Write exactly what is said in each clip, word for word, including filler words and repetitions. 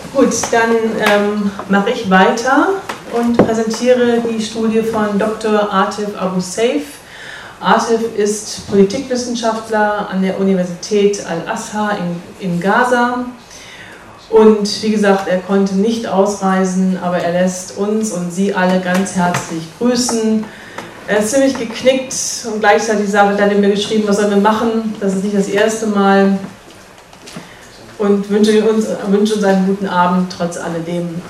Gut, dann ähm, mache ich weiter und präsentiere die Studie von Doktor Atif Abu Saif. Atif ist Politikwissenschaftler an der Universität Al-Azhar in, in Gaza. Und wie gesagt, er konnte nicht ausreisen, aber er lässt uns und Sie alle ganz herzlich grüßen. Er ist ziemlich geknickt und gleichzeitig hat er mir geschrieben, was sollen wir machen. Das ist nicht das erste Mal. Und wünsche uns, wünsche uns einen guten Abend trotz alledem.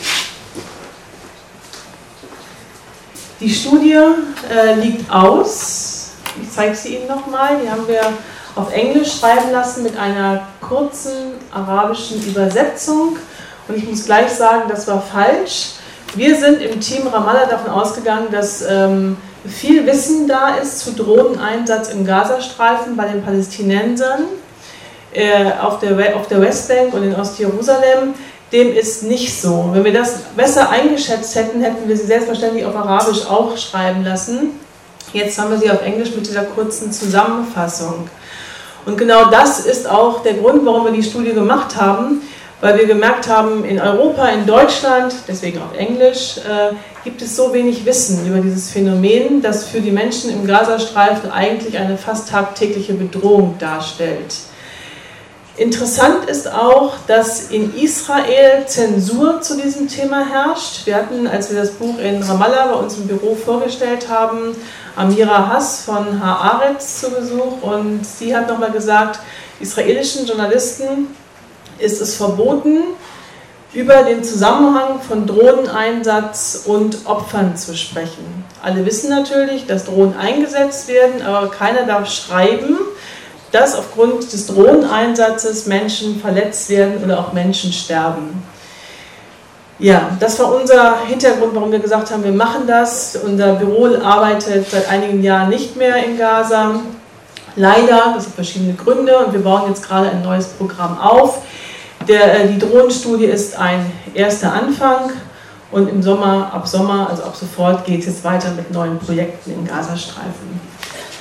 Die Studie äh, liegt aus. Ich zeige sie Ihnen nochmal. Die haben wir auf Englisch schreiben lassen mit einer kurzen arabischen Übersetzung. Und ich muss gleich sagen, das war falsch. Wir sind im Team Ramallah davon ausgegangen, dass ähm, viel Wissen da ist zu Drohneneinsatz im Gazastreifen bei den Palästinensern. Auf der, auf der Westbank und in Ostjerusalem, dem ist nicht so. Wenn wir das besser eingeschätzt hätten, hätten wir sie selbstverständlich auf Arabisch auch schreiben lassen. Jetzt haben wir sie auf Englisch mit dieser kurzen Zusammenfassung. Und genau das ist auch der Grund, warum wir die Studie gemacht haben, weil wir gemerkt haben, in Europa, in Deutschland, deswegen auf Englisch, äh, gibt es so wenig Wissen über dieses Phänomen, das für die Menschen im Gazastreifen eigentlich eine fast tagtägliche Bedrohung darstellt. Interessant ist auch, dass in Israel Zensur zu diesem Thema herrscht. Wir hatten, als wir das Buch in Ramallah bei uns im Büro vorgestellt haben, Amira Hass von Haaretz zu Besuch und sie hat nochmal gesagt, israelischen Journalisten ist es verboten, über den Zusammenhang von Drohneneinsatz und Opfern zu sprechen. Alle wissen natürlich, dass Drohnen eingesetzt werden, aber keiner darf schreiben, dass aufgrund des Drohneneinsatzes Menschen verletzt werden oder auch Menschen sterben. Ja, das war unser Hintergrund, warum wir gesagt haben, wir machen das. Unser Büro arbeitet seit einigen Jahren nicht mehr in Gaza. Leider, das hat verschiedene Gründe und wir bauen jetzt gerade ein neues Programm auf. Der, die Drohnenstudie ist ein erster Anfang und im Sommer, ab Sommer, also ab sofort, geht es jetzt weiter mit neuen Projekten im Gazastreifen.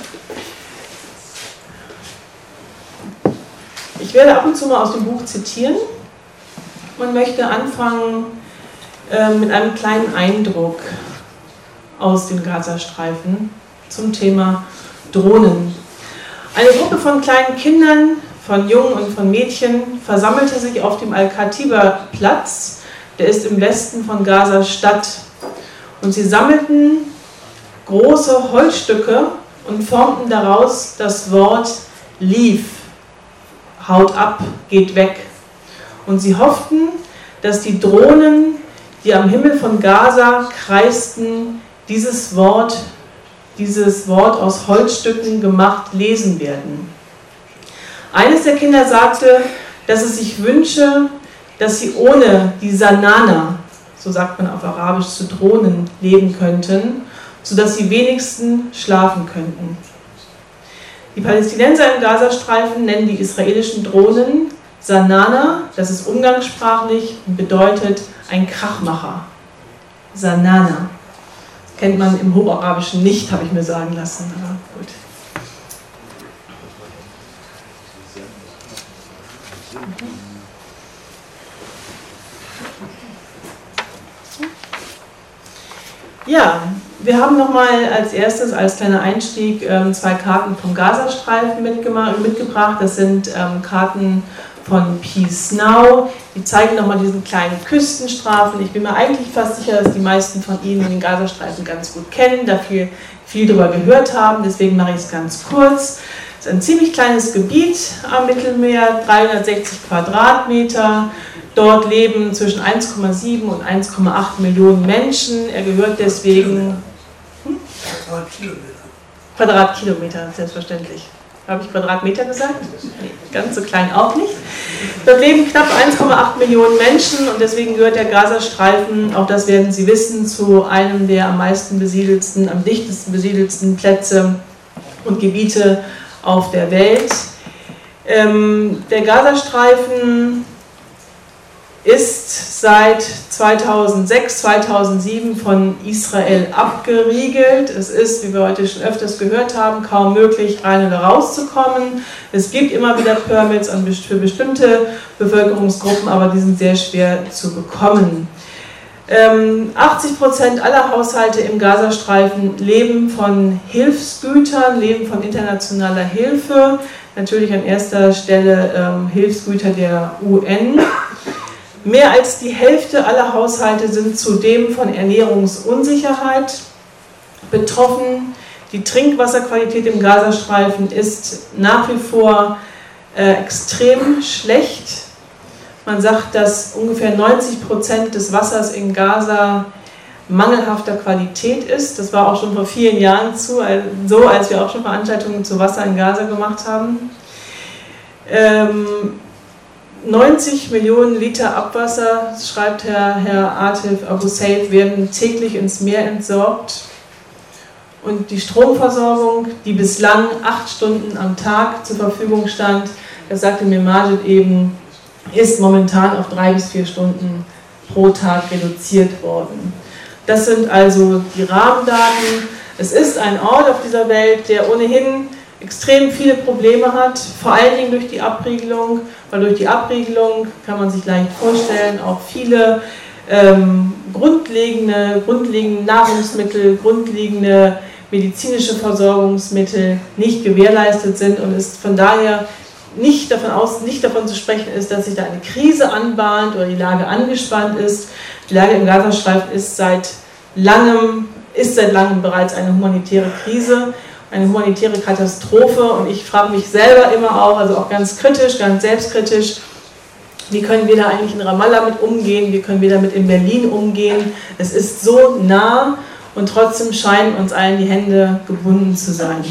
Ich werde ab und zu mal aus dem Buch zitieren und möchte anfangen äh, mit einem kleinen Eindruck aus dem Gazastreifen zum Thema Drohnen. Eine Gruppe von kleinen Kindern, von Jungen und von Mädchen versammelte sich auf dem Al-Katiba-Platz, der ist im Westen von Gaza-Stadt. Und sie sammelten große Holzstücke und formten daraus das Wort Leave. Haut ab, geht weg. Und sie hofften, dass die Drohnen, die am Himmel von Gaza kreisten, dieses Wort, dieses Wort aus Holzstücken gemacht lesen werden. Eines der Kinder sagte, dass es sich wünsche, dass sie ohne die Sanana, so sagt man auf Arabisch, zu Drohnen leben könnten, sodass sie wenigstens schlafen könnten. Die Palästinenser im Gazastreifen nennen die israelischen Drohnen Sanana, das ist umgangssprachlich und bedeutet ein Krachmacher. Sanana. Das kennt man im Hocharabischen nicht, habe ich mir sagen lassen, aber gut. Ja, wir haben nochmal als erstes, als kleiner Einstieg, zwei Karten vom Gazastreifen mitgebracht. Das sind Karten von Peace Now. Die zeigen nochmal diesen kleinen Küstenstreifen. Ich bin mir eigentlich fast sicher, dass die meisten von Ihnen den Gazastreifen ganz gut kennen, da viel, viel darüber gehört haben. Deswegen mache ich es ganz kurz. Es ist ein ziemlich kleines Gebiet am Mittelmeer, dreihundertsechzig Quadratmeter. Dort leben zwischen eins Komma sieben und eins Komma acht Millionen Menschen. Er gehört deswegen... Hm? Quadratkilometer. Quadratkilometer, selbstverständlich. Habe ich Quadratmeter gesagt? Nee, ganz so klein auch nicht. Dort leben knapp eins Komma acht Millionen Menschen und deswegen gehört der Gazastreifen, auch das werden Sie wissen, zu einem der am meisten besiedelsten, am dichtesten besiedelsten Plätze und Gebiete auf der Welt. Ähm, der Gazastreifen ist seit zweitausendsechs, zweitausendsieben von Israel abgeriegelt. Es ist, wie wir heute schon öfters gehört haben, kaum möglich, rein oder rauszukommen. Es gibt immer wieder Permits für bestimmte Bevölkerungsgruppen, aber die sind sehr schwer zu bekommen. Ähm, achtzig Prozent aller Haushalte im Gazastreifen leben von Hilfsgütern, leben von internationaler Hilfe. Natürlich an erster Stelle ähm, Hilfsgüter der U N. Mehr als die Hälfte aller Haushalte sind zudem von Ernährungsunsicherheit betroffen. Die Trinkwasserqualität im Gazastreifen ist nach wie vor äh, extrem schlecht. Man sagt, dass ungefähr neunzig Prozent des Wassers in Gaza mangelhafter Qualität ist. Das war auch schon vor vielen Jahren zu, so, als wir auch schon Veranstaltungen zu Wasser in Gaza gemacht haben. Ähm, neunzig Millionen Liter Abwasser, schreibt Herr, Herr Atif Abu Said, werden täglich ins Meer entsorgt. Und die Stromversorgung, die bislang acht Stunden am Tag zur Verfügung stand, das sagte mir Majid eben, ist momentan auf drei bis vier Stunden pro Tag reduziert worden. Das sind also die Rahmendaten. Es ist ein Ort auf dieser Welt, der ohnehin extrem viele Probleme hat, vor allen Dingen durch die Abriegelung, weil durch die Abriegelung, kann man sich leicht vorstellen, auch viele ähm, grundlegende, grundlegende Nahrungsmittel, grundlegende medizinische Versorgungsmittel nicht gewährleistet sind und ist von daher nicht davon aus, nicht davon zu sprechen ist, dass sich da eine Krise anbahnt oder die Lage angespannt ist. Die Lage im Gazastreifen ist seit langem, ist seit langem bereits eine humanitäre Krise, eine humanitäre Katastrophe und ich frage mich selber immer auch, also auch ganz kritisch, ganz selbstkritisch, wie können wir da eigentlich in Ramallah mit umgehen, wie können wir damit in Berlin umgehen. Es ist so nah und trotzdem scheinen uns allen die Hände gebunden zu sein.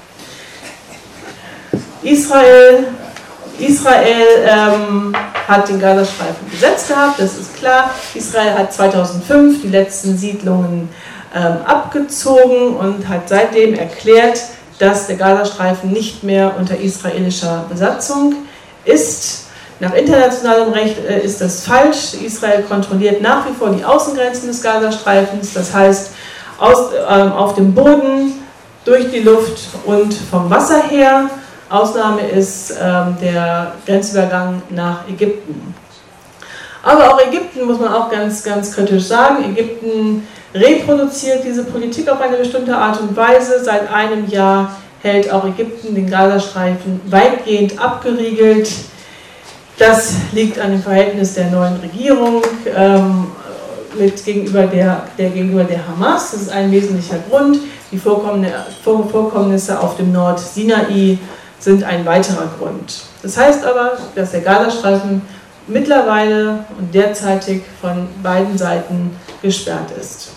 Israel, Israel ähm, hat den Gazastreifen besetzt gehabt, das ist klar. Israel hat zweitausendfünf die letzten Siedlungen ähm, abgezogen und hat seitdem erklärt, dass der Gazastreifen nicht mehr unter israelischer Besatzung ist. Nach internationalem Recht äh, ist das falsch. Israel kontrolliert nach wie vor die Außengrenzen des Gazastreifens, das heißt aus, äh, auf dem Boden, durch die Luft und vom Wasser her. Ausnahme ist ähm, der Grenzübergang nach Ägypten. Aber auch Ägypten muss man auch ganz, ganz kritisch sagen. Ägypten reproduziert diese Politik auf eine bestimmte Art und Weise. Seit einem Jahr hält auch Ägypten den Gazastreifen weitgehend abgeriegelt. Das liegt an dem Verhältnis der neuen Regierung ähm, mit gegenüber der, der gegenüber der Hamas. Das ist ein wesentlicher Grund. Die Vorkommnisse auf dem Nordsinai sind ein weiterer Grund. Das heißt aber, dass der Gazastreifen mittlerweile und derzeitig von beiden Seiten gesperrt ist.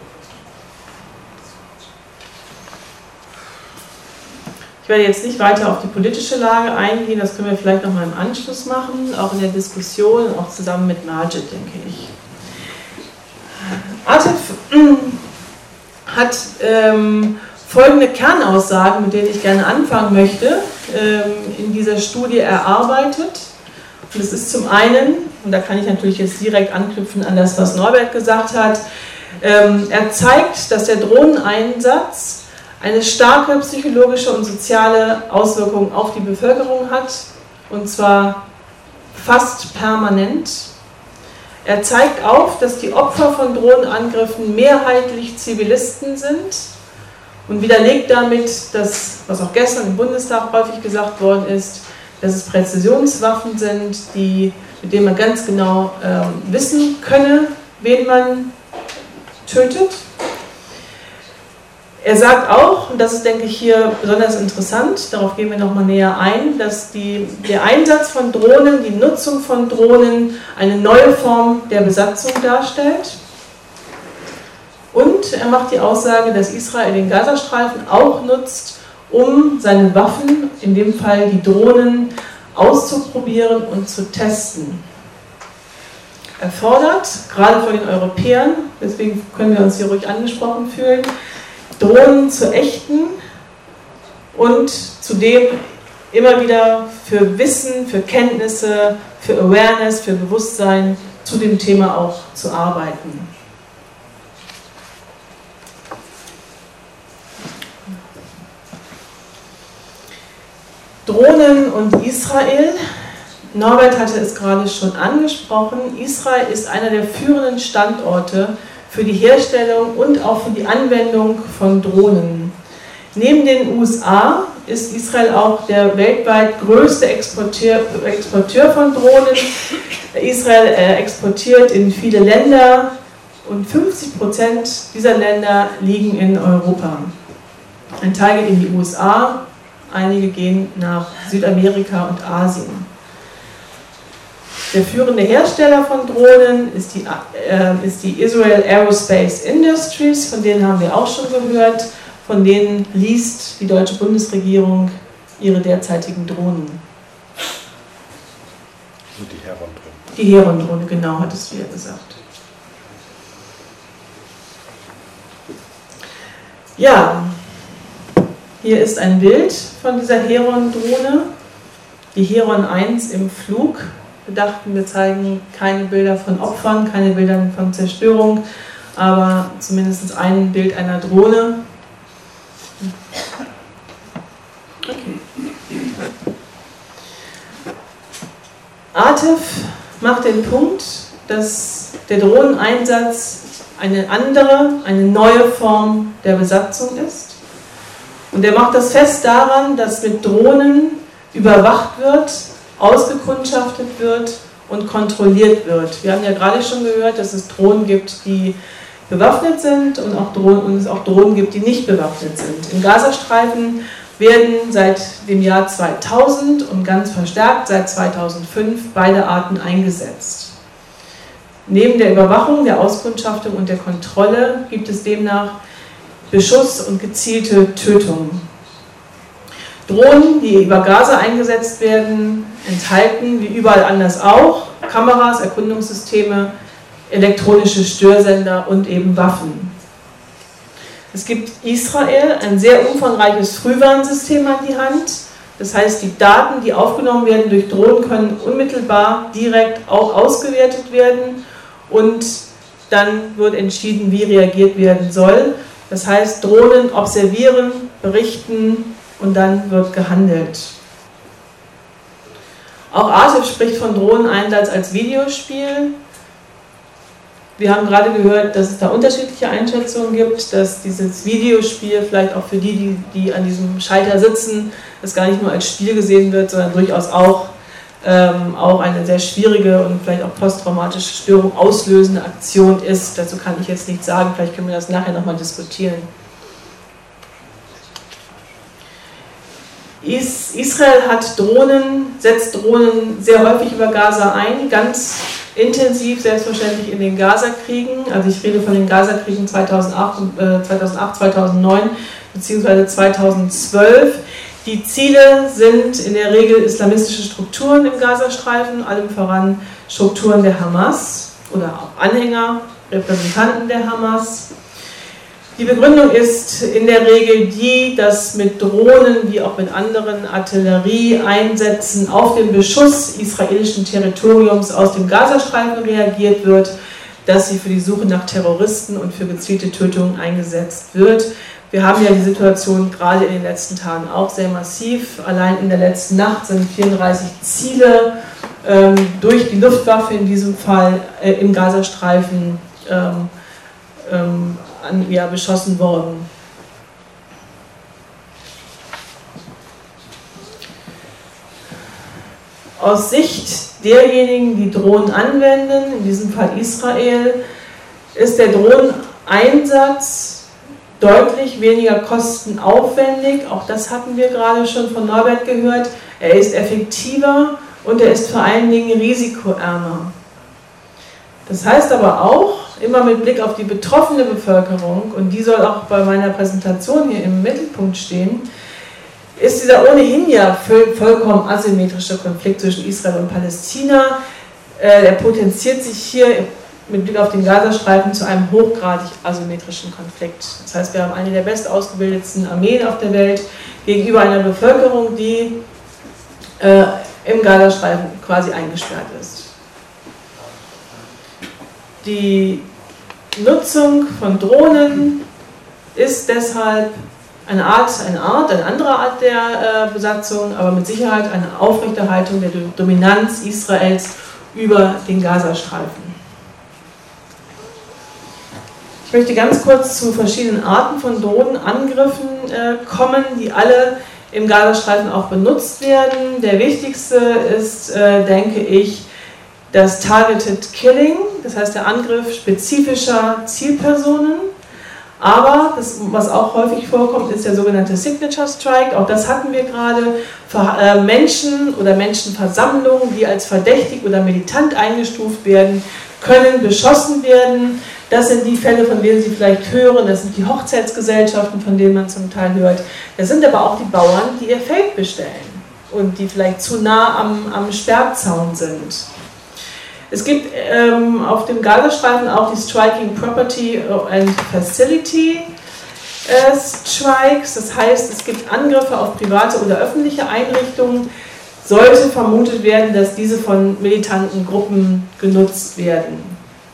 Ich werde jetzt nicht weiter auf die politische Lage eingehen, das können wir vielleicht noch mal im Anschluss machen, auch in der Diskussion, auch zusammen mit Majid, denke ich. Atif hat ähm, folgende Kernaussagen, mit denen ich gerne anfangen möchte, ähm, in dieser Studie erarbeitet. Und es ist zum einen, und da kann ich natürlich jetzt direkt anknüpfen an das, was Norbert gesagt hat, ähm, er zeigt, dass der Drohneneinsatz eine starke psychologische und soziale Auswirkung auf die Bevölkerung hat, und zwar fast permanent. Er zeigt auf, dass die Opfer von Drohnenangriffen mehrheitlich Zivilisten sind und widerlegt damit das, was auch gestern im Bundestag häufig gesagt worden ist, dass es Präzisionswaffen sind, die, mit denen man ganz genau ähm, wissen könne, wen man tötet. Er sagt auch, und das ist, denke ich, hier besonders interessant, darauf gehen wir nochmal näher ein, dass die, der Einsatz von Drohnen, die Nutzung von Drohnen eine neue Form der Besatzung darstellt. Und er macht die Aussage, dass Israel den Gazastreifen auch nutzt, um seine Waffen, in dem Fall die Drohnen, auszuprobieren und zu testen. Er fordert, gerade von den Europäern, deswegen können wir uns hier ruhig angesprochen fühlen, Drohnen zu ächten und zudem immer wieder für Wissen, für Kenntnisse, für Awareness, für Bewusstsein zu dem Thema auch zu arbeiten. Drohnen und Israel. Norbert hatte es gerade schon angesprochen. Israel ist einer der führenden Standorte für die Herstellung und auch für die Anwendung von Drohnen. Neben den U S A ist Israel auch der weltweit größte Exporteur, Exporteur von Drohnen. Israel äh, exportiert in viele Länder und fünfzig Prozent dieser Länder liegen in Europa. Ein Teil geht in die U S A, einige gehen nach Südamerika und Asien. Der führende Hersteller von Drohnen ist die, äh, ist die Israel Aerospace Industries, von denen haben wir auch schon gehört, von denen least die deutsche Bundesregierung ihre derzeitigen Drohnen. Und die Heron-Drohne. Die Heron-Drohne, genau, hattest du ja gesagt. Ja, hier ist ein Bild von dieser Heron-Drohne, die Heron eins im Flug. Wir dachten, wir zeigen keine Bilder von Opfern, keine Bilder von Zerstörung, aber zumindest ein Bild einer Drohne. Okay. A T I F macht den Punkt, dass der Drohneneinsatz eine andere, eine neue Form der Besatzung ist. Und er macht das fest daran, dass mit Drohnen überwacht wird, ausgekundschaftet wird und kontrolliert wird. Wir haben ja gerade schon gehört, dass es Drohnen gibt, die bewaffnet sind und, auch Drohnen, und es auch Drohnen gibt, die nicht bewaffnet sind. Im Gazastreifen werden seit dem Jahr zweitausend und ganz verstärkt seit zweitausendfünf beide Arten eingesetzt. Neben der Überwachung, der Auskundschaftung und der Kontrolle gibt es demnach Beschuss und gezielte Tötungen. Drohnen, die über Gaza eingesetzt werden, enthalten, wie überall anders auch, Kameras, Erkundungssysteme, elektronische Störsender und eben Waffen. Es gibt Israel ein sehr umfangreiches Frühwarnsystem an die Hand. Das heißt, die Daten, die aufgenommen werden durch Drohnen, können unmittelbar direkt auch ausgewertet werden und dann wird entschieden, wie reagiert werden soll. Das heißt, Drohnen observieren, berichten und dann wird gehandelt. Auch A T I F spricht von Drohneneinsatz als Videospiel. Wir haben gerade gehört, dass es da unterschiedliche Einschätzungen gibt, dass dieses Videospiel vielleicht auch für die, die, die an diesem Schalter sitzen, das gar nicht nur als Spiel gesehen wird, sondern durchaus auch, ähm, auch eine sehr schwierige und vielleicht auch posttraumatische Störung auslösende Aktion ist. Dazu kann ich jetzt nichts sagen, vielleicht können wir das nachher nochmal diskutieren. Israel hat Drohnen, setzt Drohnen sehr häufig über Gaza ein, ganz intensiv, selbstverständlich in den Gaza-Kriegen. Also ich rede von den Gaza-Kriegen zweitausendacht, zweitausendneun bzw. zweitausendzwölf. Die Ziele sind in der Regel islamistische Strukturen im Gazastreifen, allem voran Strukturen der Hamas oder auch Anhänger, Repräsentanten der Hamas. Die Begründung ist in der Regel die, dass mit Drohnen wie auch mit anderen Artillerieeinsätzen auf den Beschuss israelischen Territoriums aus dem Gazastreifen reagiert wird, dass sie für die Suche nach Terroristen und für gezielte Tötungen eingesetzt wird. Wir haben ja die Situation gerade in den letzten Tagen auch sehr massiv. Allein in der letzten Nacht sind vierunddreißig Ziele ähm, durch die Luftwaffe in diesem Fall äh, im Gazastreifen ähm, ähm, An, ja, beschossen worden. Aus Sicht derjenigen, die Drohnen anwenden, in diesem Fall Israel, ist der Drohneneinsatz deutlich weniger kostenaufwendig. Auch das hatten wir gerade schon von Norbert gehört. Er ist effektiver und er ist vor allen Dingen risikoärmer. Das heißt aber auch, immer mit Blick auf die betroffene Bevölkerung, und die soll auch bei meiner Präsentation hier im Mittelpunkt stehen, ist dieser ohnehin ja vollkommen asymmetrische Konflikt zwischen Israel und Palästina, äh, der potenziert sich hier mit Blick auf den Gazastreifen zu einem hochgradig asymmetrischen Konflikt. Das heißt, wir haben eine der bestausgebildetsten Armeen auf der Welt gegenüber einer Bevölkerung, die äh, im Gazastreifen quasi eingesperrt ist. Die Nutzung von Drohnen ist deshalb eine Art, eine Art, eine andere Art der äh, Besatzung, aber mit Sicherheit eine Aufrechterhaltung der Dominanz Israels über den Gazastreifen. Ich möchte ganz kurz zu verschiedenen Arten von Drohnenangriffen äh, kommen, die alle im Gazastreifen auch benutzt werden. Der wichtigste ist, äh, denke ich, das Targeted Killing, das heißt der Angriff spezifischer Zielpersonen. Aber das, was auch häufig vorkommt, ist der sogenannte Signature Strike. Auch das hatten wir gerade. Äh, Menschen oder Menschenversammlungen, die als verdächtig oder militant eingestuft werden, können beschossen werden. Das sind die Fälle, von denen Sie vielleicht hören. Das sind die Hochzeitsgesellschaften, von denen man zum Teil hört. Das sind aber auch die Bauern, die ihr Feld bestellen und die vielleicht zu nah am, am Sperrzaun sind. Es gibt ähm, auf dem Gazastreifen auch die Striking Property and Facility äh, Strikes. Das heißt, es gibt Angriffe auf private oder öffentliche Einrichtungen. Sollte vermutet werden, dass diese von militanten Gruppen genutzt werden.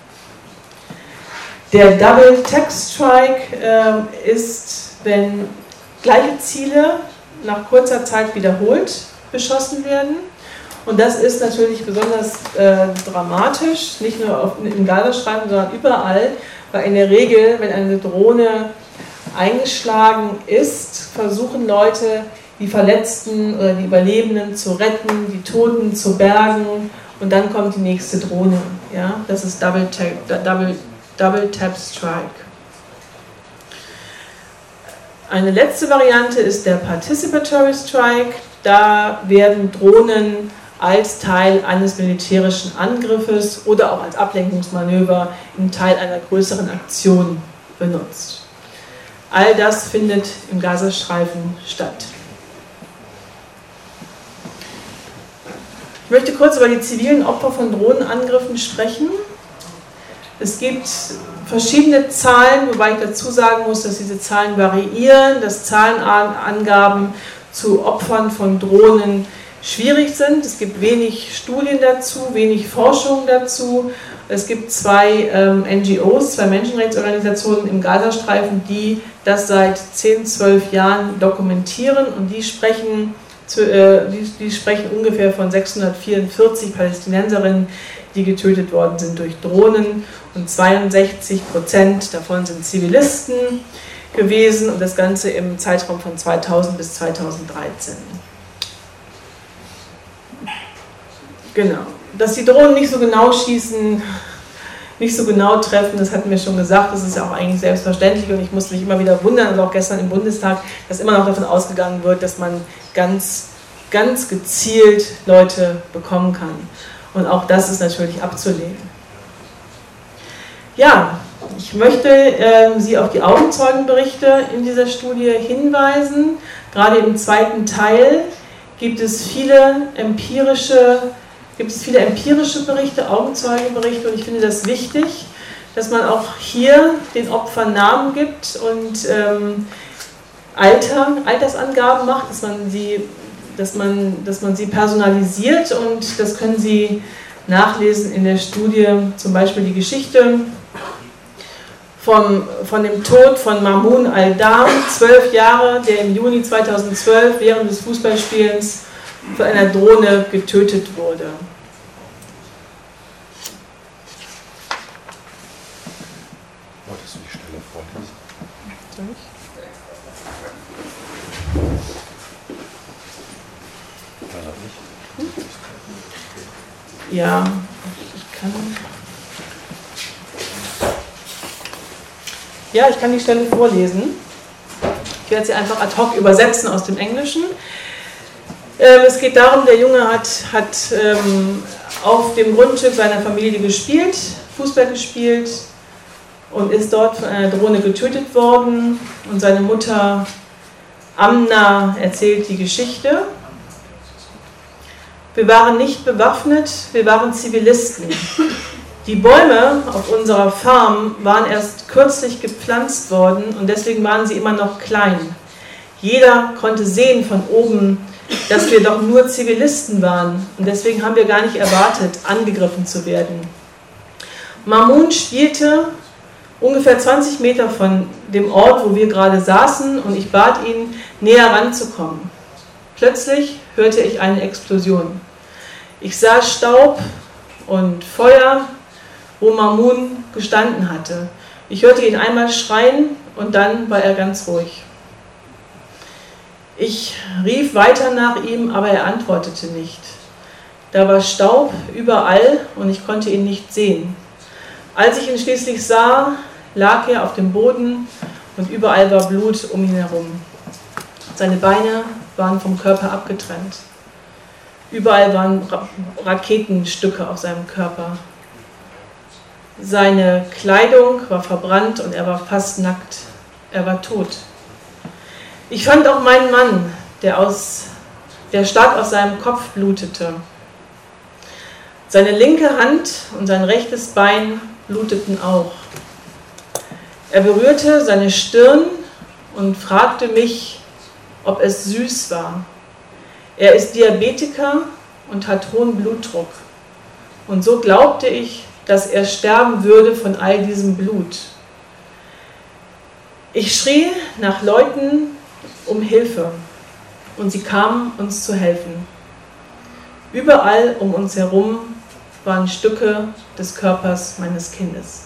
Der Double Tap Strike äh, ist, wenn gleiche Ziele nach kurzer Zeit wiederholt beschossen werden. Und das ist natürlich besonders äh, dramatisch, nicht nur auf, im Gazastreifen, sondern überall, weil in der Regel, wenn eine Drohne eingeschlagen ist, versuchen Leute, die Verletzten oder die Überlebenden zu retten, die Toten zu bergen und dann kommt die nächste Drohne. Ja? Das ist Double Tap, Double, Double Tap Strike. Eine letzte Variante ist der Participatory Strike. Da werden Drohnen als Teil eines militärischen Angriffes oder auch als Ablenkungsmanöver im Teil einer größeren Aktion benutzt. All das findet im Gazastreifen statt. Ich möchte kurz über die zivilen Opfer von Drohnenangriffen sprechen. Es gibt verschiedene Zahlen, wobei ich dazu sagen muss, dass diese Zahlen variieren, dass Zahlenangaben zu Opfern von Drohnen schwierig sind. Es gibt wenig Studien dazu, wenig Forschung dazu. Es gibt zwei ähm, N G Os, zwei Menschenrechtsorganisationen im Gazastreifen, die das seit zehn, zwölf Jahren dokumentieren und die sprechen, zu, äh, die, die sprechen ungefähr von sechshundertvierundvierzig Palästinenserinnen, die getötet worden sind durch Drohnen und zweiundsechzig Prozent davon sind Zivilisten gewesen und das Ganze im Zeitraum von zweitausend bis zweitausenddreizehn. Genau. Dass die Drohnen nicht so genau schießen, nicht so genau treffen, das hatten wir schon gesagt, das ist ja auch eigentlich selbstverständlich und ich musste mich immer wieder wundern, also auch gestern im Bundestag, dass immer noch davon ausgegangen wird, dass man ganz, ganz gezielt Leute bekommen kann. Und auch das ist natürlich abzulehnen. Ja, ich möchte äh, Sie auf die Augenzeugenberichte in dieser Studie hinweisen. Gerade im zweiten Teil gibt es viele empirische gibt es viele empirische Berichte, Augenzeugenberichte und ich finde das wichtig, dass man auch hier den Opfern Namen gibt und ähm, Alter, Altersangaben macht, dass man, sie, dass, man, dass man sie personalisiert und das können Sie nachlesen in der Studie, zum Beispiel die Geschichte vom, von dem Tod von Mamoun al-Dam, zwölf Jahre, der im Juni zweitausendzwölf während des Fußballspielens von einer Drohne getötet wurde. Wolltest du die Stelle vorlesen? Soll ich? Kann er nicht? Ja, ich kann. Ja, ich kann die Stelle vorlesen. Ich werde sie einfach ad hoc übersetzen aus dem Englischen. Es geht darum, der Junge hat, hat ähm, auf dem Grundstück seiner Familie gespielt, Fußball gespielt und ist dort von einer Drohne getötet worden. Und seine Mutter Amna erzählt die Geschichte. Wir waren nicht bewaffnet, wir waren Zivilisten. Die Bäume auf unserer Farm waren erst kürzlich gepflanzt worden und deswegen waren sie immer noch klein. Jeder konnte sehen von oben, dass wir doch nur Zivilisten waren und deswegen haben wir gar nicht erwartet, angegriffen zu werden. Mamun spielte ungefähr zwanzig Meter von dem Ort, wo wir gerade saßen, und ich bat ihn, näher ranzukommen. Plötzlich hörte ich eine Explosion. Ich sah Staub und Feuer, wo Mamun gestanden hatte. Ich hörte ihn einmal schreien und dann war er ganz ruhig. Ich rief weiter nach ihm, aber er antwortete nicht. Da war Staub überall und ich konnte ihn nicht sehen. Als ich ihn schließlich sah, lag er auf dem Boden und überall war Blut um ihn herum. Seine Beine waren vom Körper abgetrennt. Überall waren Raketenstücke auf seinem Körper. Seine Kleidung war verbrannt und er war fast nackt. Er war tot. Ich fand auch meinen Mann, der, aus, der stark aus seinem Kopf blutete. Seine linke Hand und sein rechtes Bein bluteten auch. Er berührte seine Stirn und fragte mich, ob es süß war. Er ist Diabetiker und hat hohen Blutdruck. Und so glaubte ich, dass er sterben würde von all diesem Blut. Ich schrie nach Leuten um Hilfe und sie kamen, uns zu helfen. Überall um uns herum waren Stücke des Körpers meines Kindes.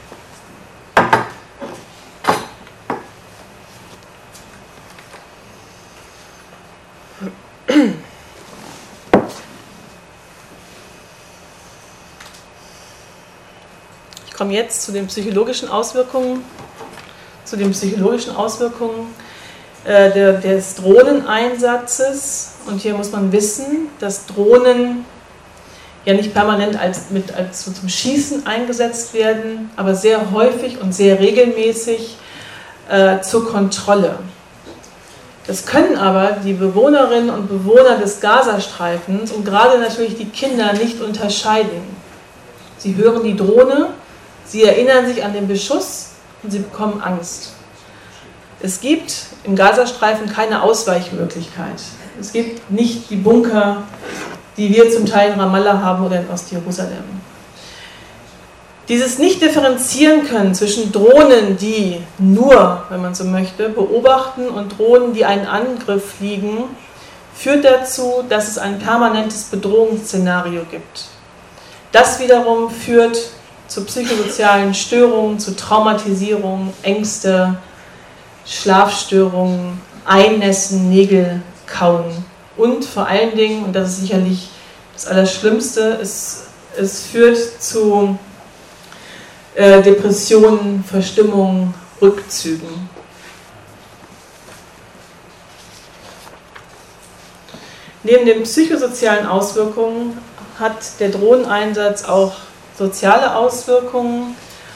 Ich komme jetzt zu den psychologischen Auswirkungen, zu den psychologischen Auswirkungen äh, der, des Drohneneinsatzes. Und hier muss man wissen, dass Drohnen ja nicht permanent als, mit, als so zum Schießen eingesetzt werden, aber sehr häufig und sehr regelmäßig äh, zur Kontrolle. Das können aber die Bewohnerinnen und Bewohner des Gazastreifens und gerade natürlich die Kinder nicht unterscheiden. Sie hören die Drohne, sie erinnern sich an den Beschuss und sie bekommen Angst. Es gibt im Gazastreifen keine Ausweichmöglichkeit. Es gibt nicht die Bunker, die wir zum Teil in Ramallah haben oder in Ostjerusalem. Dieses Nicht-Differenzieren können zwischen Drohnen, die nur, wenn man so möchte, beobachten und Drohnen, die einen Angriff fliegen, führt dazu, dass es ein permanentes Bedrohungsszenario gibt. Das wiederum führt zu psychosozialen Störungen, zu Traumatisierung, Ängste, Schlafstörungen, Einnässen, Nägel kauen und vor allen Dingen, und das ist sicherlich das Allerschlimmste, es, es führt zu äh, Depressionen, Verstimmungen, Rückzügen. Neben den psychosozialen Auswirkungen hat der Drohneneinsatz auch soziale Auswirkungen.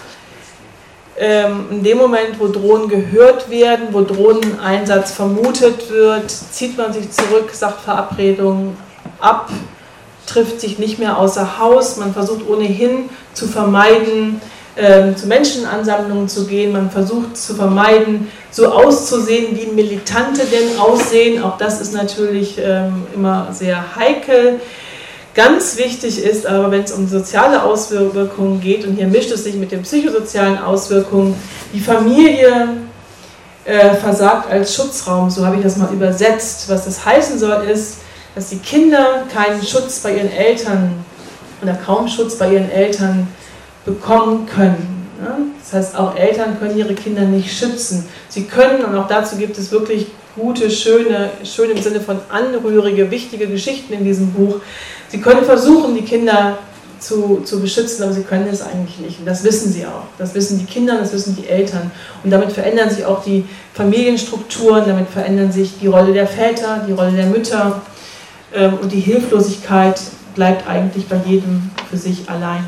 Ähm, in dem Moment, wo Drohnen gehört werden, wo Drohneneinsatz vermutet wird, zieht man sich zurück, sagt Verabredungen ab, trifft sich nicht mehr außer Haus, man versucht ohnehin zu vermeiden, ähm, zu Menschenansammlungen zu gehen, man versucht zu vermeiden, so auszusehen, wie Militante denn aussehen. Auch das ist natürlich ähm, immer sehr heikel. Ganz wichtig ist aber, wenn es um soziale Auswirkungen geht, und hier mischt es sich mit den psychosozialen Auswirkungen, die Familie äh, versagt als Schutzraum, so habe ich das mal übersetzt. Was das heißen soll, ist, dass die Kinder keinen Schutz bei ihren Eltern oder kaum Schutz bei ihren Eltern bekommen können. Ja? Das heißt, auch Eltern können ihre Kinder nicht schützen. Sie können, und auch dazu gibt es wirklich gute, schöne, schön im Sinne von anrührige, wichtige Geschichten in diesem Buch. Sie können versuchen, die Kinder zu, zu beschützen, aber sie können es eigentlich nicht. Und das wissen sie auch. Das wissen die Kinder, das wissen die Eltern. Und damit verändern sich auch die Familienstrukturen, damit verändern sich die Rolle der Väter, die Rolle der Mütter. Ähm, und die Hilflosigkeit bleibt eigentlich bei jedem für sich allein.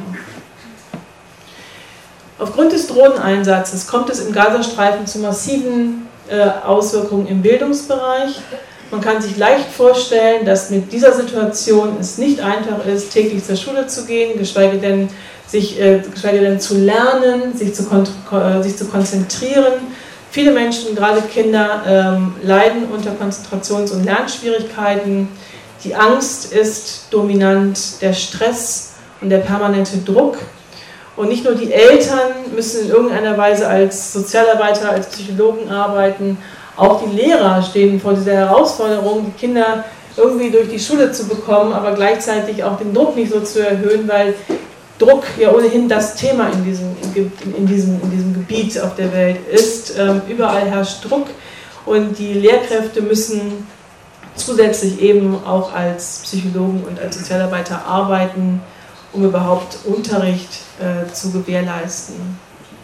Aufgrund des Drohneneinsatzes kommt es im Gazastreifen zu massiven äh, Auswirkungen im Bildungsbereich. Man kann sich leicht vorstellen, dass mit dieser Situation es nicht einfach ist, täglich zur Schule zu gehen, geschweige denn, sich, äh, geschweige denn zu lernen, sich zu, äh, sich zu konzentrieren. Viele Menschen, gerade Kinder, ähm, leiden unter Konzentrations- und Lernschwierigkeiten. Die Angst ist dominant, der Stress und der permanente Druck. Und nicht nur die Eltern müssen in irgendeiner Weise als Sozialarbeiter, als Psychologen arbeiten, auch die Lehrer stehen vor dieser Herausforderung, die Kinder irgendwie durch die Schule zu bekommen, aber gleichzeitig auch den Druck nicht so zu erhöhen, weil Druck ja ohnehin das Thema in diesem, in diesem, in diesem Gebiet auf der Welt ist. Ähm, überall herrscht Druck und die Lehrkräfte müssen zusätzlich eben auch als Psychologen und als Sozialarbeiter arbeiten, um überhaupt Unterricht äh, zu gewährleisten.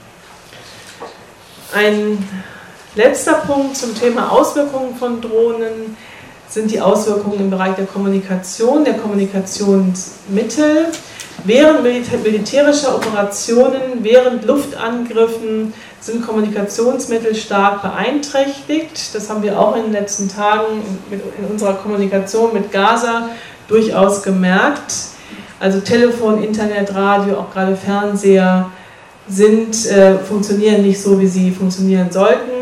Ein letzter Punkt zum Thema Auswirkungen von Drohnen sind die Auswirkungen im Bereich der Kommunikation, der Kommunikationsmittel. Während militärischer Operationen, während Luftangriffen sind Kommunikationsmittel stark beeinträchtigt. Das haben wir auch in den letzten Tagen in unserer Kommunikation mit Gaza durchaus gemerkt. Also Telefon, Internet, Radio, auch gerade Fernseher sind, äh, funktionieren nicht so, wie sie funktionieren sollten.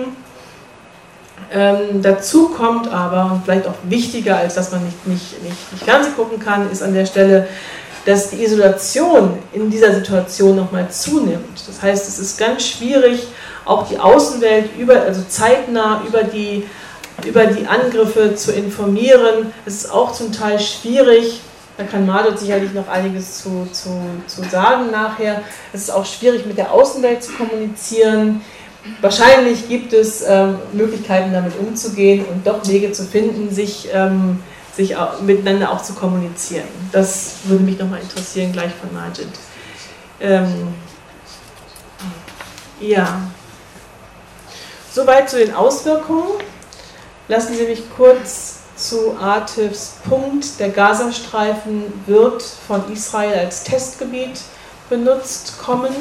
Ähm, dazu kommt aber, und vielleicht auch wichtiger, als dass man nicht, nicht, nicht, nicht Fernsehen gucken kann, ist an der Stelle, dass die Isolation in dieser Situation nochmal zunimmt. Das heißt, es ist ganz schwierig, auch die Außenwelt über, also zeitnah über die, über die Angriffe zu informieren. Es ist auch zum Teil schwierig, da kann Margot sicherlich noch einiges zu, zu, zu sagen nachher, es ist auch schwierig, mit der Außenwelt zu kommunizieren. Wahrscheinlich gibt es ähm, Möglichkeiten, damit umzugehen und doch Wege zu finden, sich, ähm, sich auch, miteinander auch zu kommunizieren. Das würde mich nochmal interessieren, gleich von Majid. Ähm, ja, soweit zu den Auswirkungen. Lassen Sie mich kurz zu Atifs Punkt. Der Gazastreifen wird von Israel als Testgebiet benutzt kommen.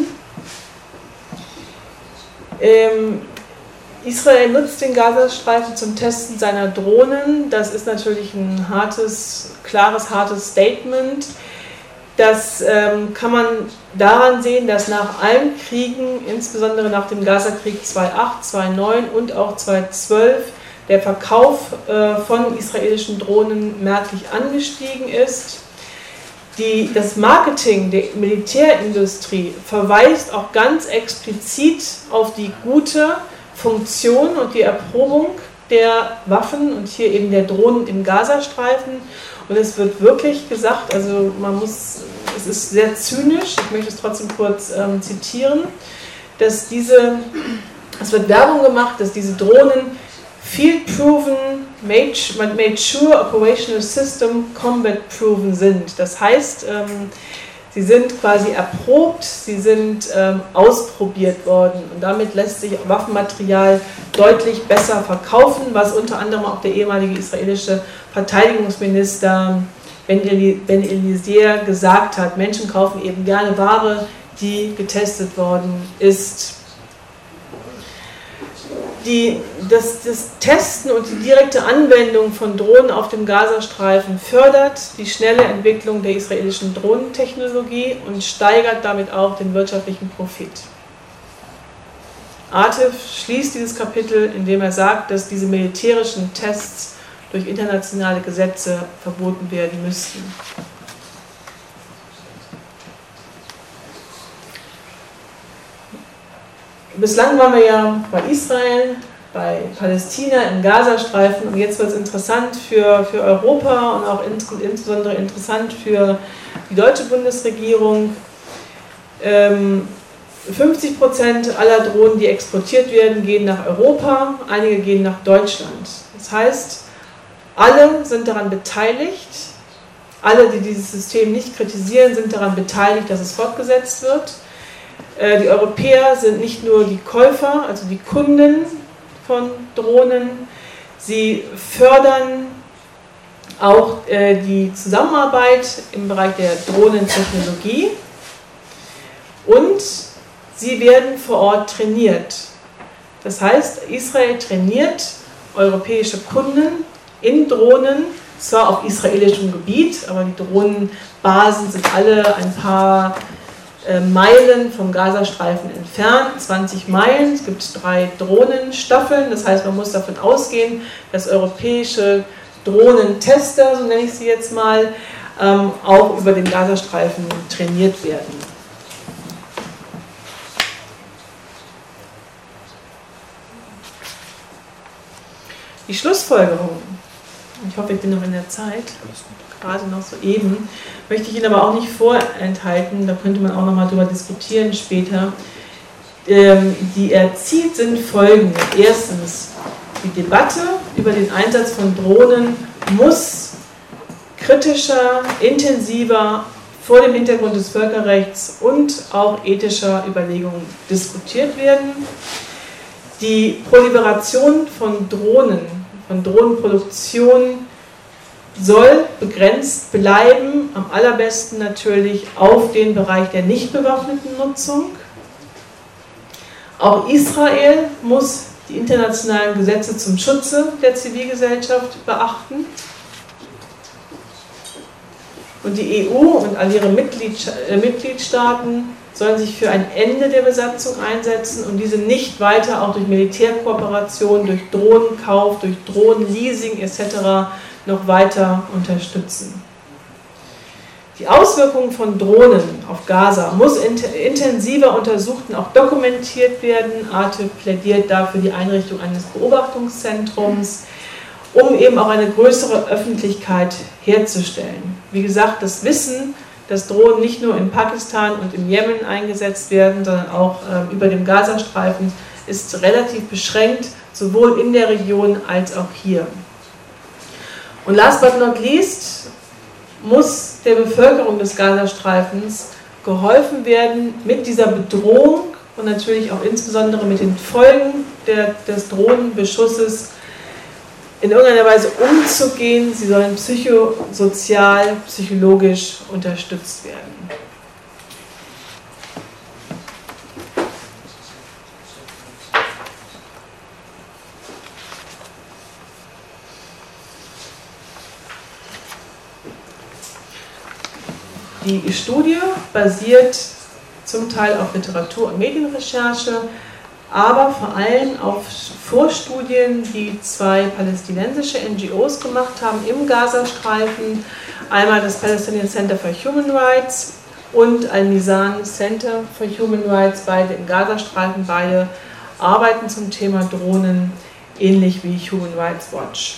Ähm, Israel nutzt den Gazastreifen zum Testen seiner Drohnen. Das ist natürlich ein hartes, klares, hartes Statement. Das ähm, kann man daran sehen, dass nach allen Kriegen, insbesondere nach dem Gazakrieg zweitausendacht, zweitausendneun und auch zweitausendzwölf, der Verkauf äh, von israelischen Drohnen merklich angestiegen ist. Die, das Marketing der Militärindustrie verweist auch ganz explizit auf die gute Funktion und die Erprobung der Waffen und hier eben der Drohnen im Gazastreifen. Und es wird wirklich gesagt, also man muss, es ist sehr zynisch, ich möchte es trotzdem kurz ähm, zitieren, dass diese, es wird Werbung gemacht, dass diese Drohnen field-proven, made, made sure operational system combat-proven sind. Das heißt, ähm, sie sind quasi erprobt, sie sind ähm, ausprobiert worden und damit lässt sich Waffenmaterial deutlich besser verkaufen, was unter anderem auch der ehemalige israelische Verteidigungsminister Ben Eliezer gesagt hat. Menschen kaufen eben gerne Ware, die getestet worden ist. Die, das, das Testen und die direkte Anwendung von Drohnen auf dem Gazastreifen fördert die schnelle Entwicklung der israelischen Drohnentechnologie und steigert damit auch den wirtschaftlichen Profit. Atif schließt dieses Kapitel, indem er sagt, dass diese militärischen Tests durch internationale Gesetze verboten werden müssten. Bislang waren wir ja bei Israel, bei Palästina, im Gazastreifen und jetzt wird es interessant für, für Europa und auch ins, insbesondere interessant für die deutsche Bundesregierung. Ähm, fünfzig Prozent aller Drohnen, die exportiert werden, gehen nach Europa, einige gehen nach Deutschland. Das heißt, alle sind daran beteiligt, alle, die dieses System nicht kritisieren, sind daran beteiligt, dass es fortgesetzt wird. Die Europäer sind nicht nur die Käufer, also die Kunden von Drohnen, sie fördern auch die Zusammenarbeit im Bereich der Drohnentechnologie und sie werden vor Ort trainiert. Das heißt, Israel trainiert europäische Kunden in Drohnen, zwar auf israelischem Gebiet, aber die Drohnenbasen sind alle ein paar äh, Meilen vom Gazastreifen entfernt, zwanzig Meilen. Es gibt drei Drohnenstaffeln, das heißt, man muss davon ausgehen, dass europäische Drohnentester, so nenne ich sie jetzt mal, ähm, auch über den Gazastreifen trainiert werden. Die Schlussfolgerung, ich hoffe, ich bin noch in der Zeit, gerade noch so eben, möchte ich Ihnen aber auch nicht vorenthalten, da könnte man auch noch mal drüber diskutieren später. Ähm, die er zieht, sind folgende. Erstens, die Debatte über den Einsatz von Drohnen muss kritischer, intensiver, vor dem Hintergrund des Völkerrechts und auch ethischer Überlegungen diskutiert werden. Die Proliferation von Drohnen, von Drohnenproduktion soll begrenzt bleiben, am allerbesten natürlich auf den Bereich der nicht bewaffneten Nutzung. Auch Israel muss die internationalen Gesetze zum Schutze der Zivilgesellschaft beachten. Und die E U und all ihre Mitgliedstaaten sollen sich für ein Ende der Besatzung einsetzen und diese nicht weiter auch durch Militärkooperation, durch Drohnenkauf, durch Drohnenleasing et cetera noch weiter unterstützen. Die Auswirkungen von Drohnen auf Gaza muss intensiver untersucht und auch dokumentiert werden. ARTE plädiert dafür die Einrichtung eines Beobachtungszentrums, um eben auch eine größere Öffentlichkeit herzustellen. Wie gesagt, das Wissen, dass Drohnen nicht nur in Pakistan und im Jemen eingesetzt werden, sondern auch äh, über dem Gazastreifen, ist relativ beschränkt, sowohl in der Region als auch hier. Und last but not least muss der Bevölkerung des Gazastreifens geholfen werden, mit dieser Bedrohung und natürlich auch insbesondere mit den Folgen der, des Drohnenbeschusses in irgendeiner Weise umzugehen. Sie sollen psychosozial, psychologisch unterstützt werden. Die Studie basiert zum Teil auf Literatur- und Medienrecherche, aber vor allem auf Vorstudien, die zwei palästinensische N G Os gemacht haben im Gazastreifen. Einmal das Palestinian Center for Human Rights und Al-Mizan Center for Human Rights, beide im Gazastreifen. Beide arbeiten zum Thema Drohnen, ähnlich wie Human Rights Watch.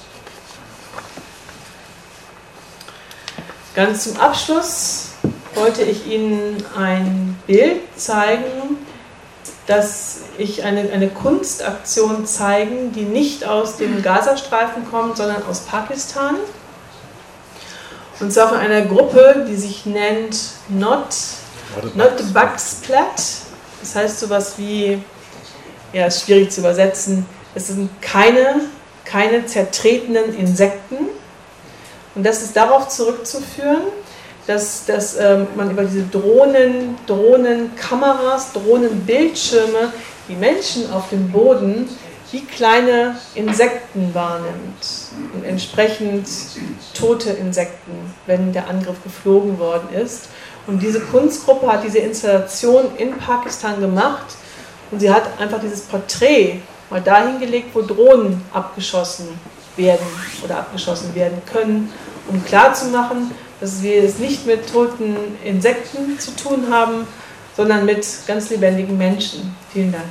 Ganz zum Abschluss wollte ich Ihnen ein Bild zeigen, dass ich eine, eine Kunstaktion zeigen, die nicht aus dem Gazastreifen kommt, sondern aus Pakistan. Und zwar von einer Gruppe, die sich nennt Not, Not the Bugs Plat. Das heißt sowas wie, ja, ist schwierig zu übersetzen, es sind keine, keine zertretenen Insekten. Und das ist darauf zurückzuführen, dass, dass ähm, man über diese Drohnen, Drohnenkameras, Drohnenbildschirme die Menschen auf dem Boden wie kleine Insekten wahrnimmt und entsprechend tote Insekten, wenn der Angriff geflogen worden ist. Und diese Kunstgruppe hat diese Installation in Pakistan gemacht und sie hat einfach dieses Porträt mal dahin gelegt, wo Drohnen abgeschossen werden oder abgeschossen werden können, um klarzumachen, dass wir es nicht mit toten Insekten zu tun haben, sondern mit ganz lebendigen Menschen. Vielen Dank.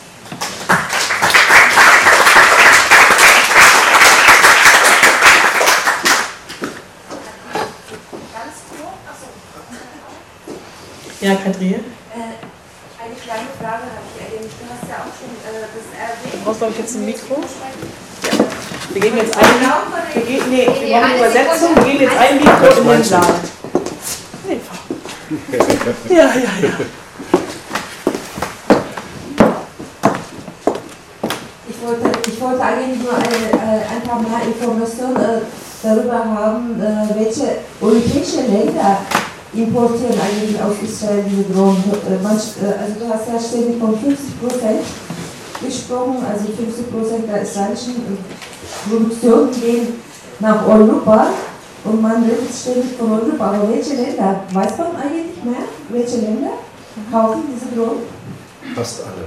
Ja, Kadri? Äh, eine kleine Frage habe ich eigentlich. Du hast ja auch schon äh, das erwähnt. Du brauchst, glaube ich, jetzt ein Mikro. Wir gehen jetzt ein wir gehen, nee, wir brauchen eine Übersetzung. Wir gehen jetzt ein Mikro in den Saal. Ja, ja, ja. Ich wollte, ich wollte eigentlich nur eine, ein paar mehr Informationen darüber haben, welche europäische Länder importieren eigentlich aus Israel diese Drohnen. Also du hast ja ständig von fünfzig Prozent gesprochen, also fünfzig Prozent der israelischen Produktionen gehen nach Europa und man redet ständig von Europa. Aber welche Länder? Weiß man eigentlich mehr? welche Länder kaufen diese Drohnen? Fast alle.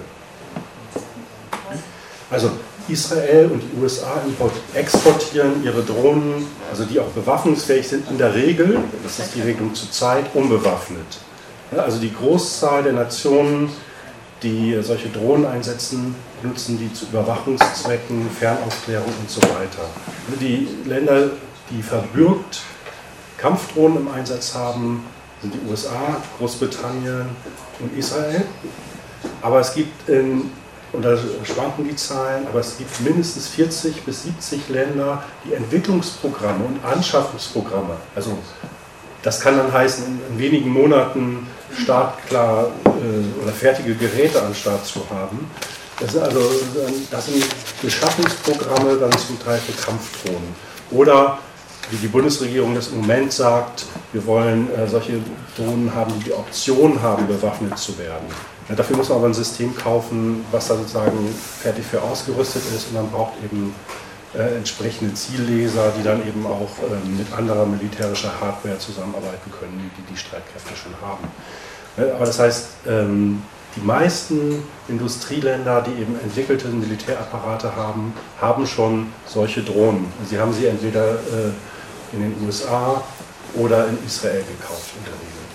Also Israel und die U S A exportieren ihre Drohnen, also die auch bewaffnungsfähig sind, in der Regel, das ist die Regelung zurzeit, unbewaffnet. Ja, also die Großzahl der Nationen, die solche Drohnen einsetzen, nutzen die zu Überwachungszwecken, Fernaufklärung und so weiter. Die Länder, die verbürgt Kampfdrohnen im Einsatz haben, sind die U S A, Großbritannien und Israel. Aber es gibt, in, und da schwanken die Zahlen, aber es gibt mindestens vierzig bis siebzig Länder, die Entwicklungsprogramme und Anschaffungsprogramme, also das kann dann heißen, in wenigen Monaten startklar äh, oder fertige Geräte an Start zu haben. Das sind also das sind Beschaffungsprogramme dann zum Teil für Kampfdrohnen. Oder wie die Bundesregierung das im Moment sagt, wir wollen äh, solche Drohnen haben, die die Option haben, bewaffnet zu werden. Ja, dafür muss man aber ein System kaufen, was da sozusagen fertig für ausgerüstet ist, und man braucht eben äh, entsprechende Zielleser, die dann eben auch ähm, mit anderer militärischer Hardware zusammenarbeiten können, die die Streitkräfte schon haben. Ja, aber das heißt, ähm, die meisten Industrieländer, die eben entwickelte Militärapparate haben, haben schon solche Drohnen. Sie haben sie entweder äh, in den U S A oder in Israel gekauft in der Regel.